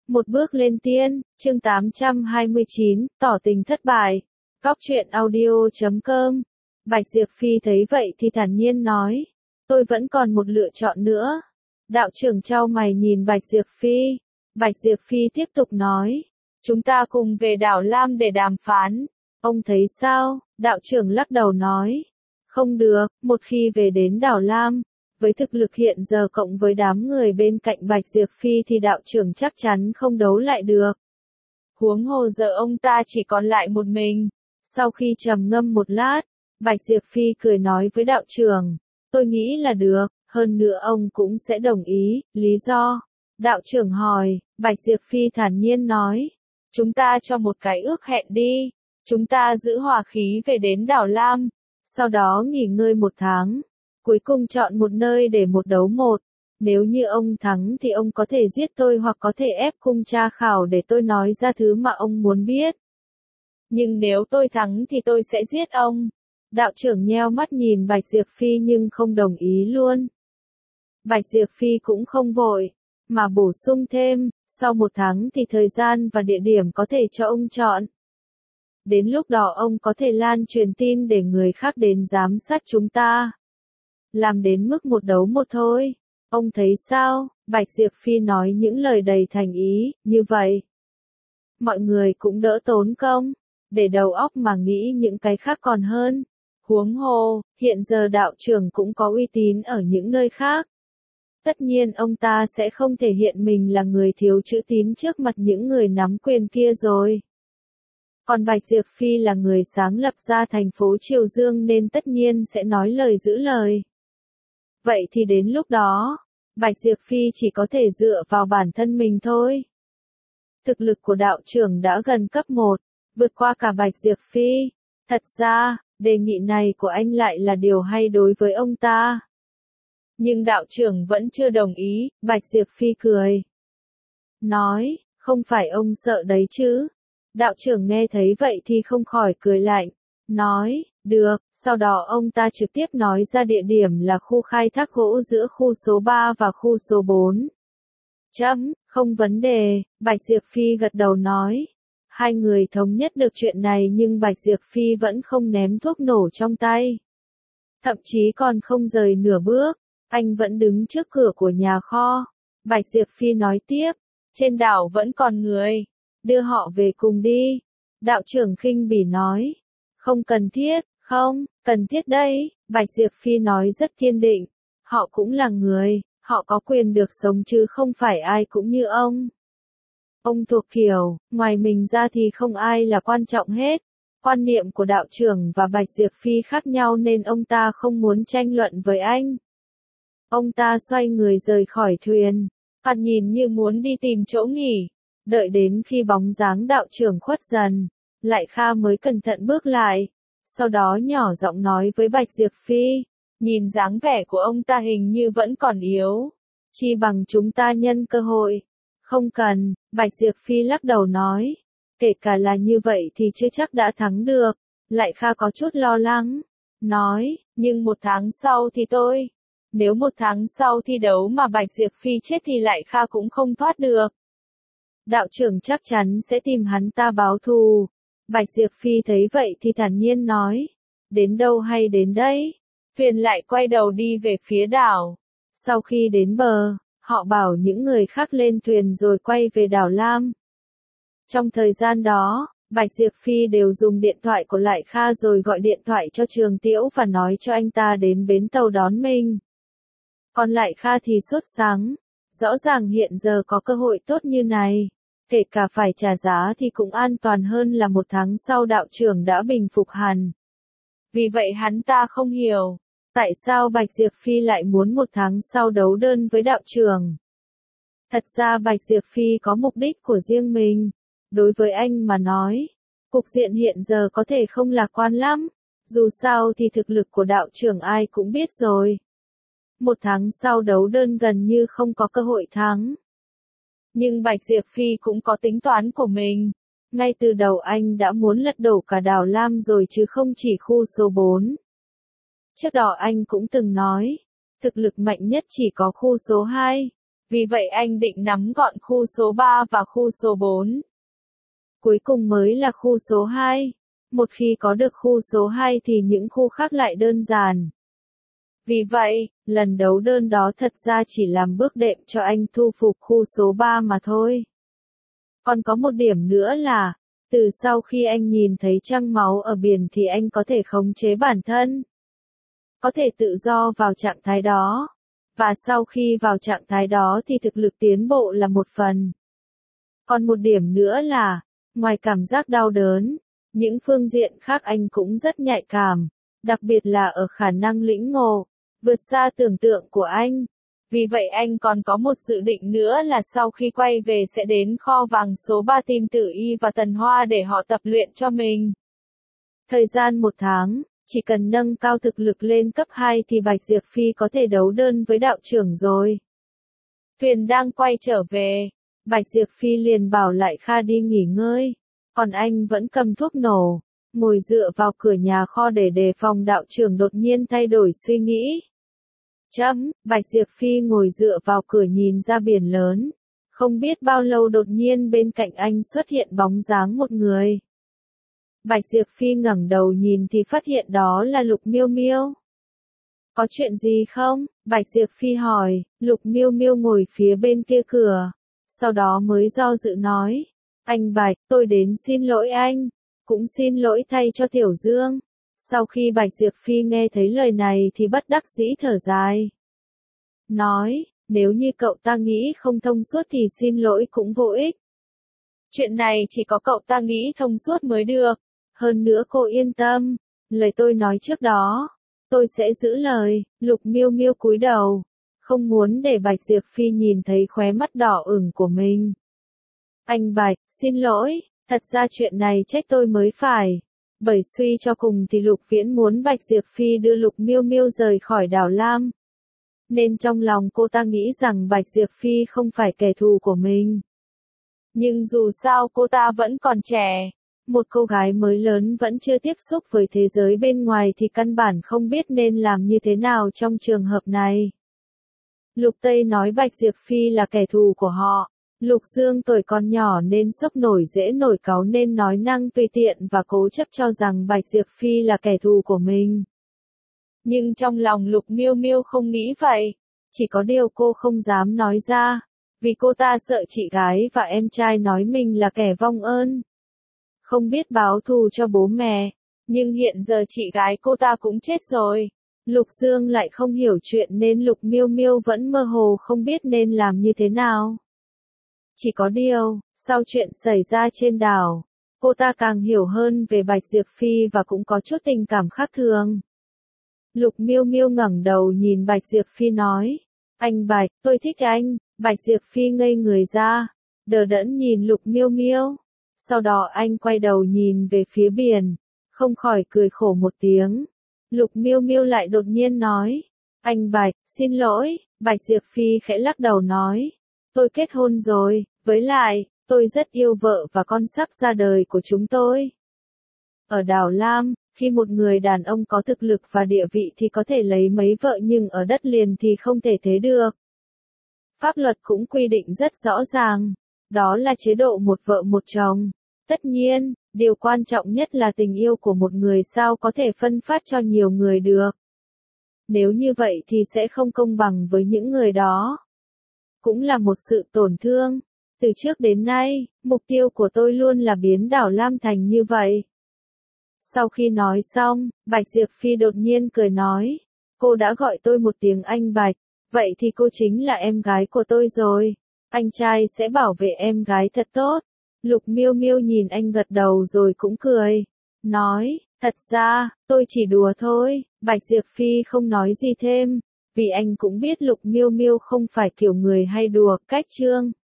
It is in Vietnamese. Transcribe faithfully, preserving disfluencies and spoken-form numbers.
Một bước lên tiên, chương tám trăm hai mươi chín, tỏ tình thất bại. Góc truyện audio chấm com. Bạch Diệp Phi thấy vậy thì thản nhiên nói, tôi vẫn còn một lựa chọn nữa. Đạo trưởng chau mày nhìn Bạch Diệp Phi. Bạch Diệp Phi tiếp tục nói, chúng ta cùng về đảo Lam để đàm phán. Ông thấy sao? Đạo trưởng lắc đầu nói, không được, một khi về đến đảo Lam, với thực lực hiện giờ cộng với đám người bên cạnh Bạch Diệp Phi thì đạo trưởng chắc chắn không đấu lại được. Huống hồ giờ ông ta chỉ còn lại một mình. Sau khi trầm ngâm một lát, Bạch Diệp Phi cười nói với đạo trưởng, tôi nghĩ là được, hơn nữa ông cũng sẽ đồng ý, lý do. Đạo trưởng hỏi, Bạch Diệp Phi thản nhiên nói, chúng ta cho một cái ước hẹn đi, chúng ta giữ hòa khí về đến đảo Lam, sau đó nghỉ ngơi một tháng. Cuối cùng chọn một nơi để một đấu một. Nếu như ông thắng thì ông có thể giết tôi hoặc có thể ép cung tra khảo để tôi nói ra thứ mà ông muốn biết. Nhưng nếu tôi thắng thì tôi sẽ giết ông. Đạo trưởng nheo mắt nhìn Bạch Diệp Phi nhưng không đồng ý luôn. Bạch Diệp Phi cũng không vội, mà bổ sung thêm, sau một tháng thì thời gian và địa điểm có thể cho ông chọn. Đến lúc đó ông có thể lan truyền tin để người khác đến giám sát chúng ta. Làm đến mức một đấu một thôi. Ông thấy sao? Bạch Diệp Phi nói những lời đầy thành ý, như vậy. Mọi người cũng đỡ tốn công, để đầu óc mà nghĩ những cái khác còn hơn. Huống hồ, hiện giờ đạo trưởng cũng có uy tín ở những nơi khác. Tất nhiên ông ta sẽ không thể hiện mình là người thiếu chữ tín trước mặt những người nắm quyền kia rồi. Còn Bạch Diệp Phi là người sáng lập ra thành phố Triều Dương nên tất nhiên sẽ nói lời giữ lời. Vậy thì đến lúc đó, Bạch Diệp Phi chỉ có thể dựa vào bản thân mình thôi. Thực lực của đạo trưởng đã gần cấp một, vượt qua cả Bạch Diệp Phi. Thật ra, đề nghị này của anh lại là điều hay đối với ông ta. Nhưng đạo trưởng vẫn chưa đồng ý, Bạch Diệp Phi cười. Nói, không phải ông sợ đấy chứ. Đạo trưởng nghe thấy vậy thì không khỏi cười lạnh. Nói, được, sau đó ông ta trực tiếp nói ra địa điểm là khu khai thác gỗ giữa khu số ba và khu số bốn. Chấm, không vấn đề, Bạch Diệp Phi gật đầu nói. Hai người thống nhất được chuyện này nhưng Bạch Diệp Phi vẫn không ném thuốc nổ trong tay. Thậm chí còn không rời nửa bước, anh vẫn đứng trước cửa của nhà kho. Bạch Diệp Phi nói tiếp, trên đảo vẫn còn người, đưa họ về cùng đi. Đạo trưởng khinh bỉ nói. Không cần thiết, không, cần thiết đấy, Bạch Diệp Phi nói rất kiên định. Họ cũng là người, họ có quyền được sống chứ không phải ai cũng như ông. Ông thuộc kiểu, ngoài mình ra thì không ai là quan trọng hết. Quan niệm của đạo trưởng và Bạch Diệp Phi khác nhau nên ông ta không muốn tranh luận với anh. Ông ta xoay người rời khỏi thuyền, mặt nhìn như muốn đi tìm chỗ nghỉ. Đợi đến khi bóng dáng đạo trưởng khuất dần, Lại Kha mới cẩn thận bước lại, sau đó nhỏ giọng nói với Bạch Diệp Phi, nhìn dáng vẻ của ông ta hình như vẫn còn yếu, chi bằng chúng ta nhân cơ hội. Không cần, Bạch Diệp Phi lắc đầu nói, kể cả là như vậy thì chưa chắc đã thắng được. Lại Kha có chút lo lắng, nói, nhưng một tháng sau thì tôi, nếu một tháng sau thi đấu mà Bạch Diệp Phi chết thì Lại Kha cũng không thoát được. Đạo trưởng chắc chắn sẽ tìm hắn ta báo thù. Bạch Diệp Phi thấy vậy thì thản nhiên nói, đến đâu hay đến đấy. Thuyền lại quay đầu đi về phía đảo. Sau khi đến bờ, họ bảo những người khác lên thuyền rồi quay về đảo Lam. Trong thời gian đó, Bạch Diệp Phi đều dùng điện thoại của Lại Kha rồi gọi điện thoại cho Trường Tiễu và nói cho anh ta đến bến tàu đón mình. Còn Lại Kha thì sốt sắng, rõ ràng hiện giờ có cơ hội tốt như này. Kể cả phải trả giá thì cũng an toàn hơn là một tháng sau đạo trưởng đã bình phục hẳn. Vì vậy hắn ta không hiểu, tại sao Bạch Diệp Phi lại muốn một tháng sau đấu đơn với đạo trưởng. Thật ra Bạch Diệp Phi có mục đích của riêng mình. Đối với anh mà nói, cục diện hiện giờ có thể không lạc quan lắm. Dù sao thì thực lực của đạo trưởng ai cũng biết rồi. Một tháng sau đấu đơn gần như không có cơ hội thắng. Nhưng Bạch Diệp Phi cũng có tính toán của mình. Ngay từ đầu anh đã muốn lật đổ cả đảo Lam rồi chứ không chỉ khu số bốn. Trước đó anh cũng từng nói, thực lực mạnh nhất chỉ có khu số hai. Vì vậy anh định nắm gọn khu số ba và khu số bốn. Cuối cùng mới là khu số hai. Một khi có được khu số hai thì những khu khác lại đơn giản. Vì vậy, lần đấu đơn đó thật ra chỉ làm bước đệm cho anh thu phục khu số ba mà thôi. Còn có một điểm nữa là, từ sau khi anh nhìn thấy trăng máu ở biển thì anh có thể khống chế bản thân. Có thể tự do vào trạng thái đó. Và sau khi vào trạng thái đó thì thực lực tiến bộ là một phần. Còn một điểm nữa là, ngoài cảm giác đau đớn, những phương diện khác anh cũng rất nhạy cảm, đặc biệt là ở khả năng lĩnh ngộ, vượt xa tưởng tượng của anh. Vì vậy anh còn có một dự định nữa là sau khi quay về sẽ đến kho vàng số ba tìm Tử Y và Tần Hoa để họ tập luyện cho mình. Thời gian một tháng, chỉ cần nâng cao thực lực lên cấp hai thì Bạch Diệp Phi có thể đấu đơn với đạo trưởng rồi. Thuyền đang quay trở về, Bạch Diệp Phi liền bảo lại Kha đi nghỉ ngơi, còn anh vẫn cầm thuốc nổ, ngồi dựa vào cửa nhà kho để đề phòng đạo trưởng đột nhiên thay đổi suy nghĩ. Chấm, Bạch Diệp Phi ngồi dựa vào cửa nhìn ra biển lớn, không biết bao lâu đột nhiên bên cạnh anh xuất hiện bóng dáng một người. Bạch Diệp Phi ngẩng đầu nhìn thì phát hiện đó là Lục Miêu Miêu. Có chuyện gì không? Bạch Diệp Phi hỏi. Lục Miêu Miêu ngồi phía bên kia cửa, sau đó mới do dự nói, anh Bạch, tôi đến xin lỗi anh, cũng xin lỗi thay cho Tiểu Dương. Sau khi Bạch Diệp Phi nghe thấy lời này thì bất đắc dĩ thở dài. Nói, nếu như cậu ta nghĩ không thông suốt thì xin lỗi cũng vô ích. Chuyện này chỉ có cậu ta nghĩ thông suốt mới được. Hơn nữa cô yên tâm, lời tôi nói trước đó, tôi sẽ giữ lời. Lục Miêu Miêu cúi đầu, không muốn để Bạch Diệp Phi nhìn thấy khóe mắt đỏ ửng của mình. Anh Bạch, xin lỗi, thật ra chuyện này trách tôi mới phải. Bởi suy cho cùng thì Lục Viễn muốn Bạch Diệp Phi đưa Lục Miêu Miêu rời khỏi đảo Lam. Nên trong lòng cô ta nghĩ rằng Bạch Diệp Phi không phải kẻ thù của mình. Nhưng dù sao cô ta vẫn còn trẻ. Một cô gái mới lớn vẫn chưa tiếp xúc với thế giới bên ngoài thì căn bản không biết nên làm như thế nào trong trường hợp này. Lục Tây nói Bạch Diệp Phi là kẻ thù của họ. Lục Dương tuổi còn nhỏ nên sốc nổi dễ nổi cáu nên nói năng tùy tiện và cố chấp cho rằng Bạch Diệp Phi là kẻ thù của mình. Nhưng trong lòng Lục Miêu Miêu không nghĩ vậy. Chỉ có điều cô không dám nói ra. Vì cô ta sợ chị gái và em trai nói mình là kẻ vong ơn. Không biết báo thù cho bố mẹ. Nhưng hiện giờ chị gái cô ta cũng chết rồi. Lục Dương lại không hiểu chuyện nên Lục Miêu Miêu vẫn mơ hồ không biết nên làm như thế nào. Chỉ có điều, sau chuyện xảy ra trên đảo, cô ta càng hiểu hơn về Bạch Diệp Phi và cũng có chút tình cảm khác thường. Lục Miêu Miêu ngẩng đầu nhìn Bạch Diệp Phi nói, anh Bạch, tôi thích anh. Bạch Diệp Phi ngây người ra, đờ đẫn nhìn Lục Miêu Miêu. Sau đó anh quay đầu nhìn về phía biển, không khỏi cười khổ một tiếng. Lục Miêu Miêu lại đột nhiên nói, anh Bạch, xin lỗi. Bạch Diệp Phi khẽ lắc đầu nói, tôi kết hôn rồi, với lại, tôi rất yêu vợ và con sắp ra đời của chúng tôi. Ở đảo Lam, khi một người đàn ông có thực lực và địa vị thì có thể lấy mấy vợ nhưng ở đất liền thì không thể thế được. Pháp luật cũng quy định rất rõ ràng, đó là chế độ một vợ một chồng. Tất nhiên, điều quan trọng nhất là tình yêu của một người sao có thể phân phát cho nhiều người được. Nếu như vậy thì sẽ không công bằng với những người đó. Cũng là một sự tổn thương. Từ trước đến nay, mục tiêu của tôi luôn là biến đảo Lam thành như vậy. Sau khi nói xong, Bạch Diệp Phi đột nhiên cười nói, cô đã gọi tôi một tiếng anh Bạch, vậy thì cô chính là em gái của tôi rồi. Anh trai sẽ bảo vệ em gái thật tốt. Lục Miêu Miêu nhìn anh gật đầu rồi cũng cười. Nói, thật ra, tôi chỉ đùa thôi. Bạch Diệp Phi không nói gì thêm. Vì anh cũng biết Lục Miêu Miêu không phải kiểu người hay đùa. Cách chương